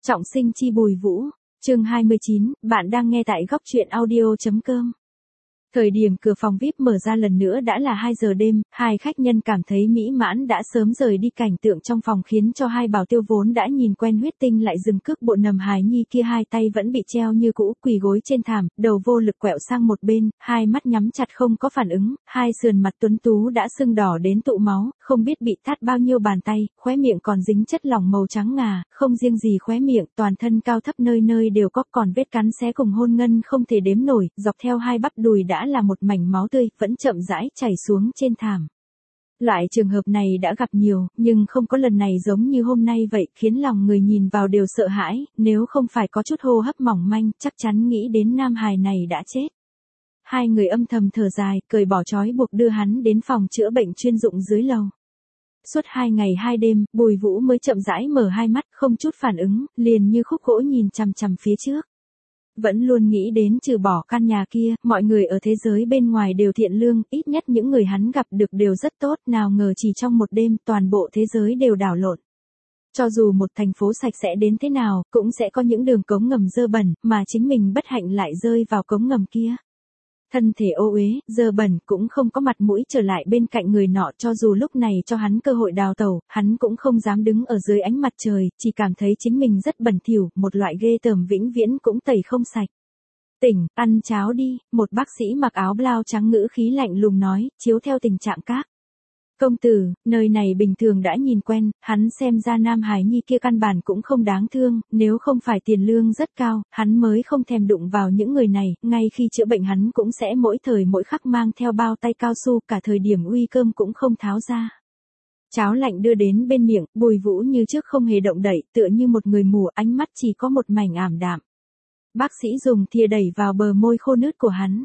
Trọng sinh chi Bùi Vũ, chương 29, bạn đang nghe tại góc truyện audio.com. Thời điểm cửa phòng VIP mở ra lần nữa đã là 2 giờ đêm, hai khách nhân cảm thấy mỹ mãn đã sớm rời đi, cảnh tượng trong phòng khiến cho hai bảo tiêu vốn đã nhìn quen huyết tinh lại dừng cước bộ. Nầm hài nhi kia hai tay vẫn bị treo như cũ, quỳ gối trên thảm, đầu vô lực quẹo sang một bên, hai mắt nhắm chặt không có phản ứng, hai sườn mặt tuấn tú đã sưng đỏ đến tụ máu, không biết bị tát bao nhiêu bàn tay, khóe miệng còn dính chất lỏng màu trắng ngà, không riêng gì khóe miệng, toàn thân cao thấp nơi nơi đều có còn vết cắn xé cùng hôn ngân không thể đếm nổi, dọc theo hai bắp đùi đã là một mảnh máu tươi, vẫn chậm rãi chảy xuống trên thảm. Loại trường hợp này đã gặp nhiều, nhưng không có lần này giống như hôm nay vậy, khiến lòng người nhìn vào đều sợ hãi, nếu không phải có chút hô hấp mỏng manh, chắc chắn nghĩ đến nam hài này đã chết. Hai người âm thầm thở dài, cởi bỏ trói buộc đưa hắn đến phòng chữa bệnh chuyên dụng dưới lầu. Suốt 2 ngày 2 đêm, Bùi Vũ mới chậm rãi mở hai mắt, không chút phản ứng, liền như khúc gỗ nhìn chằm chằm phía trước. Vẫn luôn nghĩ đến trừ bỏ căn nhà kia, mọi người ở thế giới bên ngoài đều thiện lương, ít nhất những người hắn gặp được đều rất tốt, nào ngờ chỉ trong một đêm toàn bộ thế giới đều đảo lộn. Cho dù một thành phố sạch sẽ đến thế nào, cũng sẽ có những đường cống ngầm dơ bẩn, mà chính mình bất hạnh lại rơi vào cống ngầm kia. Thân thể ô uế, dơ bẩn, cũng không có mặt mũi trở lại bên cạnh người nọ, cho dù lúc này cho hắn cơ hội đào tẩu, hắn cũng không dám đứng ở dưới ánh mặt trời, chỉ cảm thấy chính mình rất bẩn thỉu, một loại ghê tởm vĩnh viễn cũng tẩy không sạch. Tỉnh, ăn cháo đi, một bác sĩ mặc áo blau trắng ngữ khí lạnh lùng nói, chiếu theo tình trạng các công tử, nơi này bình thường đã nhìn quen, hắn xem ra nam hài nhi kia căn bản cũng không đáng thương, nếu không phải tiền lương rất cao, hắn mới không thèm đụng vào những người này, ngay khi chữa bệnh hắn cũng sẽ mỗi thời mỗi khắc mang theo bao tay cao su, cả thời điểm uy cơm cũng không tháo ra. Cháo lạnh đưa đến bên miệng, Bùi Vũ như trước không hề động đậy, tựa như một người mù, ánh mắt chỉ có một mảnh ảm đạm. Bác sĩ dùng thìa đẩy vào bờ môi khô nứt của hắn.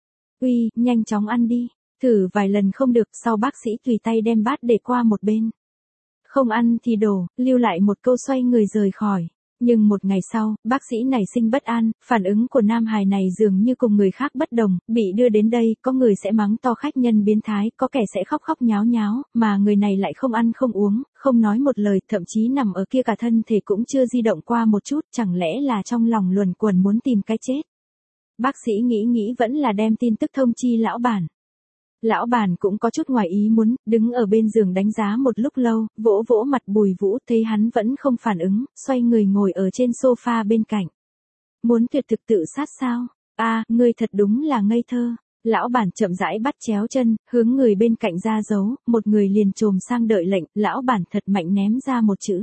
Uy, nhanh chóng ăn đi. Thử vài lần không được, sau bác sĩ tùy tay đem bát để qua một bên. Không ăn thì đổ, lưu lại một câu xoay người rời khỏi. Nhưng một ngày sau, bác sĩ nảy sinh bất an, phản ứng của nam hài này dường như cùng người khác bất đồng, bị đưa đến đây, có người sẽ mắng to khách nhân biến thái, có kẻ sẽ khóc khóc nháo nháo, mà người này lại không ăn không uống, không nói một lời, thậm chí nằm ở kia cả thân thể cũng chưa di động qua một chút, chẳng lẽ là trong lòng luẩn quẩn muốn tìm cái chết. Bác sĩ nghĩ vẫn là đem tin tức thông chi lão bản. Lão bản cũng có chút ngoài ý muốn, đứng ở bên giường đánh giá một lúc lâu, vỗ vỗ mặt Bùi Vũ, thấy hắn vẫn không phản ứng, xoay người ngồi ở trên sofa bên cạnh. Muốn tuyệt thực tự sát sao? Ngươi thật đúng là ngây thơ. Lão bản chậm rãi bắt chéo chân, hướng người bên cạnh ra dấu, một người liền chồm sang đợi lệnh, lão bản thật mạnh ném ra một chữ.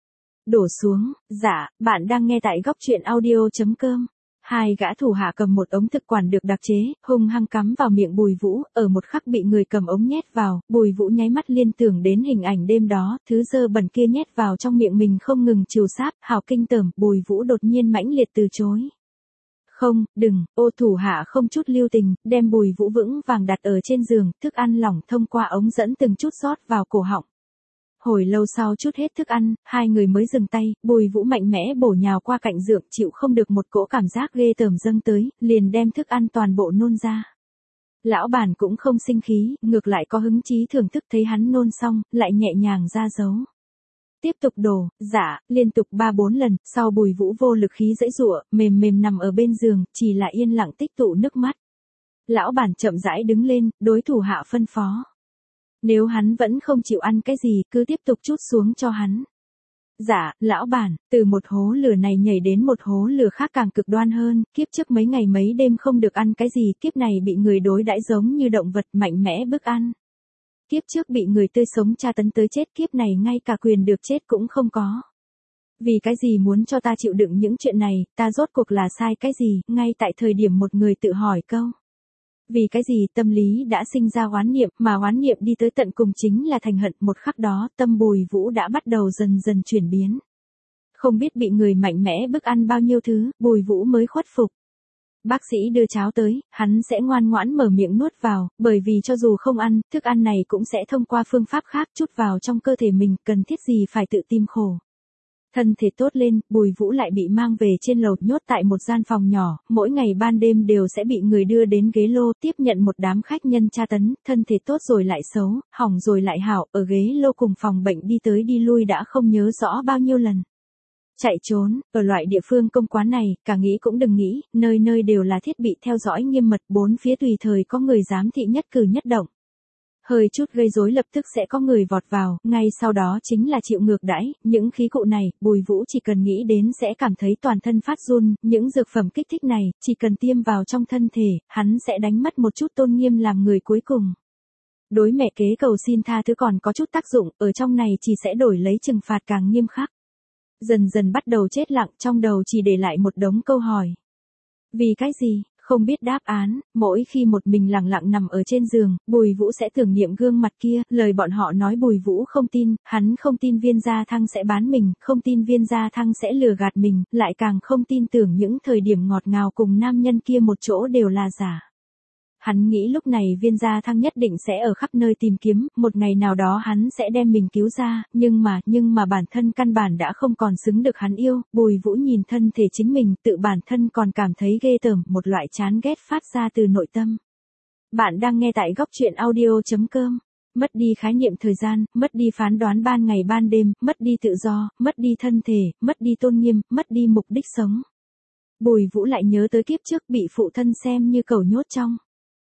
Đổ xuống, dạ, bạn đang nghe tại góc truyện audio.com. Hai gã thủ hạ cầm một ống thực quản được đặc chế, hung hăng cắm vào miệng Bùi Vũ, ở một khắc bị người cầm ống nhét vào, Bùi Vũ nháy mắt liên tưởng đến hình ảnh đêm đó, thứ dơ bẩn kia nhét vào trong miệng mình không ngừng chiều sáp, hào kinh tởm, Bùi Vũ đột nhiên mãnh liệt từ chối. Không, đừng, thủ hạ không chút lưu tình, đem Bùi Vũ vững vàng đặt ở trên giường, thức ăn lỏng thông qua ống dẫn từng chút rót vào cổ họng. Hồi lâu sau chút hết thức ăn, hai người mới dừng tay, Bùi Vũ mạnh mẽ bổ nhào qua cạnh giường, chịu không được một cỗ cảm giác ghê tởm dâng tới, liền đem thức ăn toàn bộ nôn ra. Lão bản cũng không sinh khí, ngược lại có hứng chí thưởng thức, thấy hắn nôn xong, lại nhẹ nhàng ra dấu. Tiếp tục đổ, dạ, liên tục 3-4 lần, sau Bùi Vũ vô lực khí giãy giụa, mềm nằm ở bên giường, chỉ là yên lặng tích tụ nước mắt. Lão bản chậm rãi đứng lên, đối thủ hạ phân phó. Nếu hắn vẫn không chịu ăn cái gì, cứ tiếp tục trút xuống cho hắn. Dạ, lão bản, từ một hố lửa này nhảy đến một hố lửa khác càng cực đoan hơn, kiếp trước mấy ngày mấy đêm không được ăn cái gì, kiếp này bị người đối đãi giống như động vật mạnh mẽ bức ăn. Kiếp trước bị người tươi sống tra tấn tới chết, kiếp này ngay cả quyền được chết cũng không có. Vì cái gì muốn cho ta chịu đựng những chuyện này, ta rốt cuộc là sai cái gì, ngay tại thời điểm một người tự hỏi câu. Vì cái gì tâm lý đã sinh ra oán niệm, mà oán niệm đi tới tận cùng chính là thành hận, một khắc đó, tâm Bùi Vũ đã bắt đầu dần dần chuyển biến. Không biết bị người mạnh mẽ bức ăn bao nhiêu thứ, Bùi Vũ mới khuất phục. Bác sĩ đưa cháo tới, hắn sẽ ngoan ngoãn mở miệng nuốt vào, bởi vì cho dù không ăn, thức ăn này cũng sẽ thông qua phương pháp khác chút vào trong cơ thể mình, cần thiết gì phải tự tìm khổ. Thân thể tốt lên, Bùi Vũ lại bị mang về trên lầu, nhốt tại một gian phòng nhỏ, mỗi ngày ban đêm đều sẽ bị người đưa đến ghế lô, tiếp nhận một đám khách nhân tra tấn, thân thể tốt rồi lại xấu, hỏng rồi lại hảo, ở ghế lô cùng phòng bệnh đi tới đi lui đã không nhớ rõ bao nhiêu lần. Chạy trốn, ở loại địa phương công quán này, cả nghĩ cũng đừng nghĩ, nơi nơi đều là thiết bị theo dõi nghiêm mật, bốn phía tùy thời có người giám thị nhất cử nhất động. Hơi chút gây rối lập tức sẽ có người vọt vào, ngay sau đó chính là chịu ngược đãi, những khí cụ này, Bùi Vũ chỉ cần nghĩ đến sẽ cảm thấy toàn thân phát run, những dược phẩm kích thích này, chỉ cần tiêm vào trong thân thể, hắn sẽ đánh mất một chút tôn nghiêm làm người cuối cùng. Đối mẹ kế cầu xin tha thứ còn có chút tác dụng, ở trong này chỉ sẽ đổi lấy trừng phạt càng nghiêm khắc. Dần dần bắt đầu chết lặng, trong đầu chỉ để lại một đống câu hỏi. Vì cái gì? Không biết đáp án, mỗi khi một mình lặng lặng nằm ở trên giường, Bùi Vũ sẽ tưởng niệm gương mặt kia, lời bọn họ nói Bùi Vũ không tin, hắn không tin Viên Gia Thăng sẽ bán mình, không tin Viên Gia Thăng sẽ lừa gạt mình, lại càng không tin tưởng những thời điểm ngọt ngào cùng nam nhân kia một chỗ đều là giả. Hắn nghĩ lúc này Viên Gia Thăng nhất định sẽ ở khắp nơi tìm kiếm, một ngày nào đó hắn sẽ đem mình cứu ra, nhưng mà bản thân căn bản đã không còn xứng được hắn yêu, Bùi Vũ nhìn thân thể chính mình, tự bản thân còn cảm thấy ghê tởm, một loại chán ghét phát ra từ nội tâm. Bạn đang nghe tại góc truyện audio.com. Mất đi khái niệm thời gian, mất đi phán đoán ban ngày ban đêm, mất đi tự do, mất đi thân thể, mất đi tôn nghiêm, mất đi mục đích sống. Bùi Vũ lại nhớ tới kiếp trước bị phụ thân xem như cẩu nhốt trong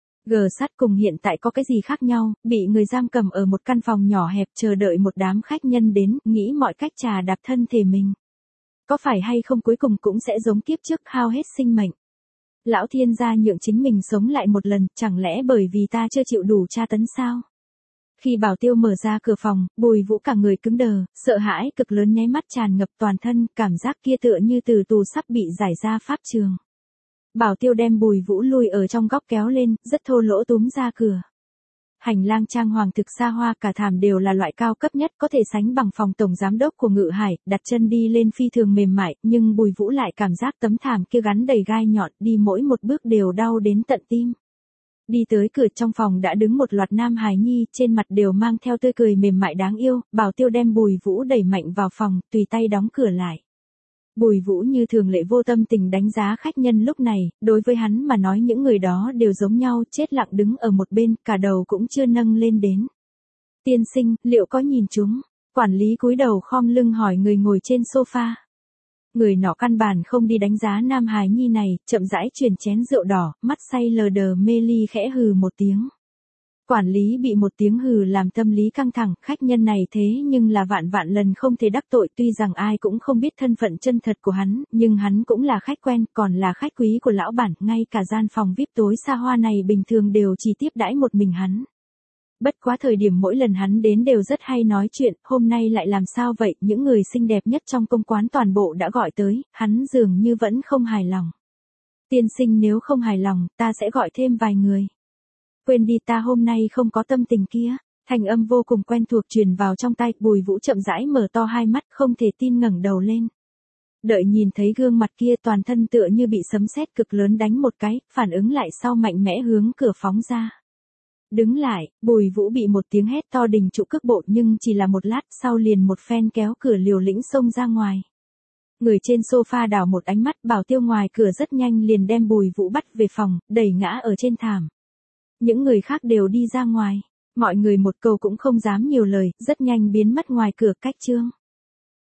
sắt cùng hiện tại có cái gì khác nhau, bị người giam cầm ở một căn phòng nhỏ hẹp chờ đợi một đám khách nhân đến, nghĩ mọi cách trà đạp thân thể mình. Có phải hay không cuối cùng cũng sẽ giống kiếp trước hao hết sinh mệnh. Lão thiên gia nhượng chính mình sống lại một lần, chẳng lẽ bởi vì ta chưa chịu đủ tra tấn sao? Khi Bảo Tiêu mở ra cửa phòng, Bùi Vũ cả người cứng đờ, sợ hãi cực lớn nháy mắt tràn ngập toàn thân, cảm giác kia tựa như từ tù sắp bị giải ra pháp trường. Bảo Tiêu đem Bùi Vũ lùi ở trong góc kéo lên, rất thô lỗ túm ra cửa. Hành lang trang hoàng thực xa hoa, cả thảm đều là loại cao cấp nhất, có thể sánh bằng phòng tổng giám đốc của Ngự Hải, đặt chân đi lên phi thường mềm mại, nhưng Bùi Vũ lại cảm giác tấm thảm kia gắn đầy gai nhọn, đi mỗi một bước đều đau đến tận tim. Đi tới cửa trong phòng đã đứng một loạt nam hài nhi, trên mặt đều mang theo tươi cười mềm mại đáng yêu, Bảo Tiêu đem Bùi Vũ đẩy mạnh vào phòng, tùy tay đóng cửa lại. Bùi Vũ như thường lệ vô tâm tình đánh giá khách nhân lúc này, đối với hắn mà nói những người đó đều giống nhau, chết lặng đứng ở một bên, cả đầu cũng chưa nâng lên đến. Tiên sinh, liệu có nhìn chúng? Quản lý cúi đầu khom lưng hỏi người ngồi trên sofa. Người nọ căn bản không đi đánh giá nam hài nhi này, chậm rãi chuyển chén rượu đỏ, mắt say lờ đờ mê ly khẽ hừ một tiếng. Quản lý bị một tiếng hừ làm tâm lý căng thẳng, khách nhân này thế nhưng là vạn vạn lần không thể đắc tội, tuy rằng ai cũng không biết thân phận chân thật của hắn, nhưng hắn cũng là khách quen, còn là khách quý của lão bản, ngay cả gian phòng VIP tối xa hoa này bình thường đều chỉ tiếp đãi một mình hắn. Bất quá thời điểm mỗi lần hắn đến đều rất hay nói chuyện, hôm nay lại làm sao vậy, những người xinh đẹp nhất trong công quán toàn bộ đã gọi tới, hắn dường như vẫn không hài lòng. Tiên sinh nếu không hài lòng, ta sẽ gọi thêm vài người. Quên đi, ta hôm nay không có tâm tình kia. Thanh âm vô cùng quen thuộc truyền vào trong tai, Bùi Vũ chậm rãi mở to hai mắt, không thể tin ngẩng đầu lên. Đợi nhìn thấy gương mặt kia, toàn thân tựa như bị sấm sét cực lớn đánh một cái, phản ứng lại sau mạnh mẽ hướng cửa phóng ra. Đứng lại, Bùi Vũ bị một tiếng hét to đình trụ cước bộ, nhưng chỉ là một lát sau liền một phen kéo cửa liều lĩnh xông ra ngoài. Người trên sofa đảo một ánh mắt, Bảo Tiêu ngoài cửa rất nhanh liền đem Bùi Vũ bắt về phòng, đẩy ngã ở trên thảm. Những người khác đều đi ra ngoài, mọi người một câu cũng không dám nhiều lời, rất nhanh biến mất ngoài cửa cách chương.